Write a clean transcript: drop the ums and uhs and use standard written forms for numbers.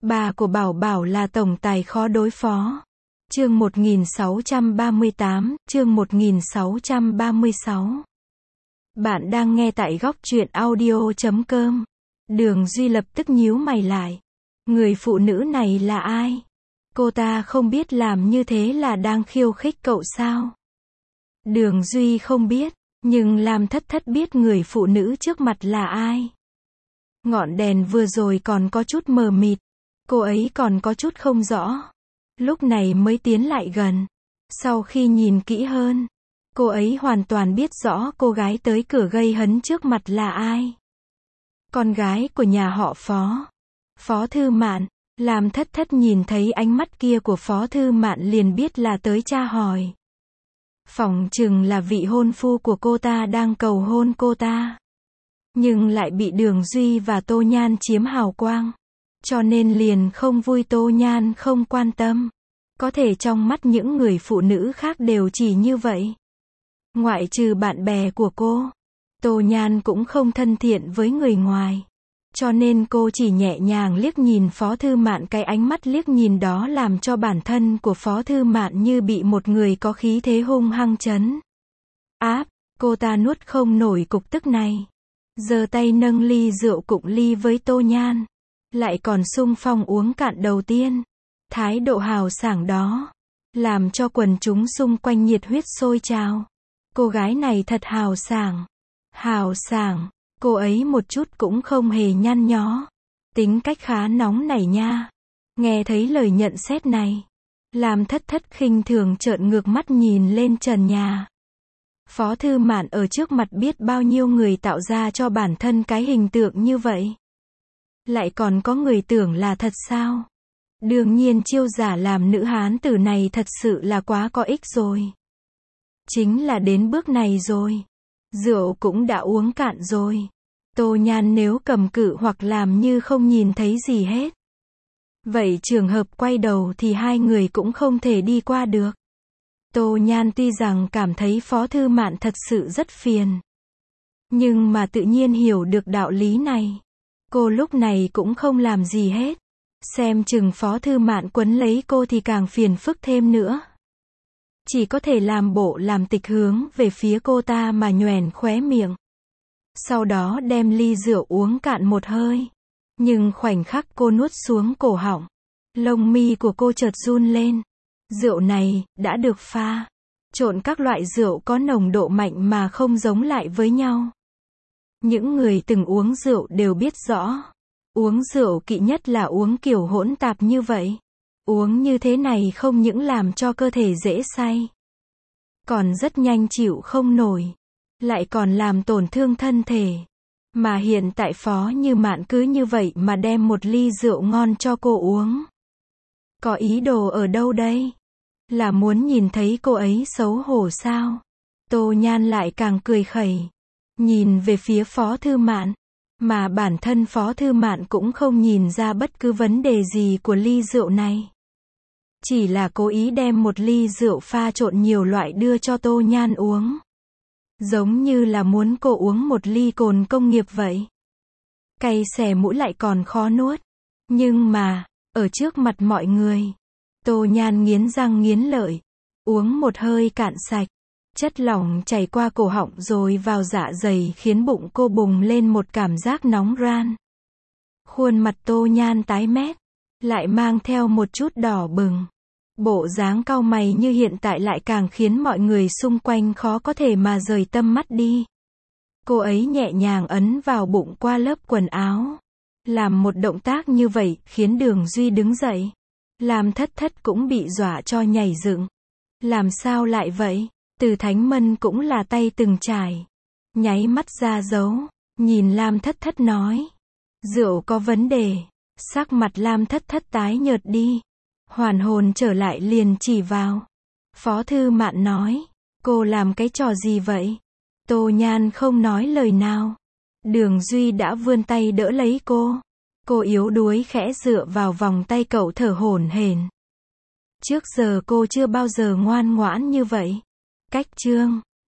Bà của Bảo Bảo là tổng tài khó đối phó. Chương 1638, chương 1636. Bạn đang nghe tại góc truyện audio.com. Đường Duy lập tức nhíu mày lại. Người phụ nữ này là ai? Cô ta không biết làm như thế là đang khiêu khích cậu sao? Đường Duy không biết, nhưng Lam Thất Thất biết người phụ nữ trước mặt là ai. Ngọn đèn vừa rồi còn có chút mờ mịt, cô ấy còn có chút không rõ. Lúc này mới tiến lại gần. Sau khi nhìn kỹ hơn, cô ấy hoàn toàn biết rõ cô gái tới cửa gây hấn trước mặt là ai. Con gái của nhà họ Phó. Phó Thư Mạn. Lam Thất Thất nhìn thấy ánh mắt kia của Phó Thư Mạn liền biết là tới tra hỏi. Phỏng chừng là vị hôn phu của cô ta đang cầu hôn cô ta. Nhưng lại bị Đường Duy và Tô Nhan chiếm hào quang. Cho nên liền không vui. Tô Nhan không quan tâm. Có thể trong mắt những người phụ nữ khác đều chỉ như vậy. Ngoại trừ bạn bè của cô, Tô Nhan cũng không thân thiện với người ngoài. Cho nên cô chỉ nhẹ nhàng liếc nhìn Phó Thư Mạn, cái ánh mắt liếc nhìn đó làm cho bản thân của Phó Thư Mạn như bị một người có khí thế hung hăng trấn áp. Cô ta nuốt không nổi cục tức này. Giơ tay nâng ly rượu cụng ly với Tô Nhan. Lại còn xung phong uống cạn đầu tiên. Thái độ hào sảng đó làm cho quần chúng xung quanh nhiệt huyết sôi trào. Cô gái này thật hào sảng. Hào sảng. Cô ấy một chút cũng không hề nhăn nhó. Tính cách khá nóng nảy nha. Nghe thấy lời nhận xét này, Lam Thất Thất khinh thường trợn ngược mắt nhìn lên trần nhà. Phó Thư Mạn ở trước mặt biết bao nhiêu người tạo ra cho bản thân cái hình tượng như vậy. Lại còn có người tưởng là thật sao? Đương nhiên chiêu giả làm nữ hán tử này thật sự là quá có ích rồi. Chính là đến bước này rồi. Rượu cũng đã uống cạn rồi. Tô Nhan nếu cầm cự hoặc làm như không nhìn thấy gì hết, vậy trường hợp quay đầu thì hai người cũng không thể đi qua được. Tô Nhan tuy rằng cảm thấy Phó Thư Mạn thật sự rất phiền, nhưng mà tự nhiên hiểu được đạo lý này. Cô lúc này cũng không làm gì hết. Xem chừng Phó Thư Mạn quấn lấy cô thì càng phiền phức thêm nữa. Chỉ có thể làm bộ làm tịch hướng về phía cô ta mà nhoẻn khóe miệng. Sau đó đem ly rượu uống cạn một hơi. Nhưng khoảnh khắc cô nuốt xuống cổ họng, lông mi của cô chợt run lên. Rượu này đã được pha trộn các loại rượu có nồng độ mạnh mà không giống lại với nhau. Những người từng uống rượu đều biết rõ, uống rượu kỵ nhất là uống kiểu hỗn tạp như vậy. Uống như thế này không những làm cho cơ thể dễ say, còn rất nhanh chịu không nổi, lại còn làm tổn thương thân thể. Mà hiện tại Phó Như Mạn cứ như vậy mà đem một ly rượu ngon cho cô uống. Có ý đồ ở đâu đây? Là muốn nhìn thấy cô ấy xấu hổ sao? Tô Nhan lại càng cười khẩy, nhìn về phía Phó Thư Mạn. Mà bản thân Phó Thư Mạn cũng không nhìn ra bất cứ vấn đề gì của ly rượu này. Chỉ là cố ý đem một ly rượu pha trộn nhiều loại đưa cho Tô Nhan uống. Giống như là muốn cô uống một ly cồn công nghiệp vậy. Cay xè mũi lại còn khó nuốt. Nhưng mà, ở trước mặt mọi người, Tô Nhan nghiến răng nghiến lợi, uống một hơi cạn sạch. Chất lỏng chảy qua cổ họng rồi vào dạ dày khiến bụng cô bùng lên một cảm giác nóng ran. Khuôn mặt Tô Nhan tái mét, lại mang theo một chút đỏ bừng. Bộ dáng cau mày như hiện tại lại càng khiến mọi người xung quanh khó có thể mà rời tâm mắt đi. Cô ấy nhẹ nhàng ấn vào bụng qua lớp quần áo. Làm một động tác như vậy khiến Đường Duy đứng dậy. Lam Thất Thất cũng bị dọa cho nhảy dựng. Làm sao lại vậy? Từ Thánh Mân cũng là tay từng trải. Nháy mắt ra dấu, nhìn Lam Thất Thất nói. Rượu có vấn đề. Sắc mặt Lam Thất Thất tái nhợt đi. Hoàn hồn trở lại liền chỉ vào. Phó Thư Mạn nói. Cô làm cái trò gì vậy? Tô Nhan không nói lời nào. Đường Duy đã vươn tay đỡ lấy cô. Cô yếu đuối khẽ dựa vào vòng tay cậu thở hổn hển. Trước giờ cô chưa bao giờ ngoan ngoãn như vậy. Cách chương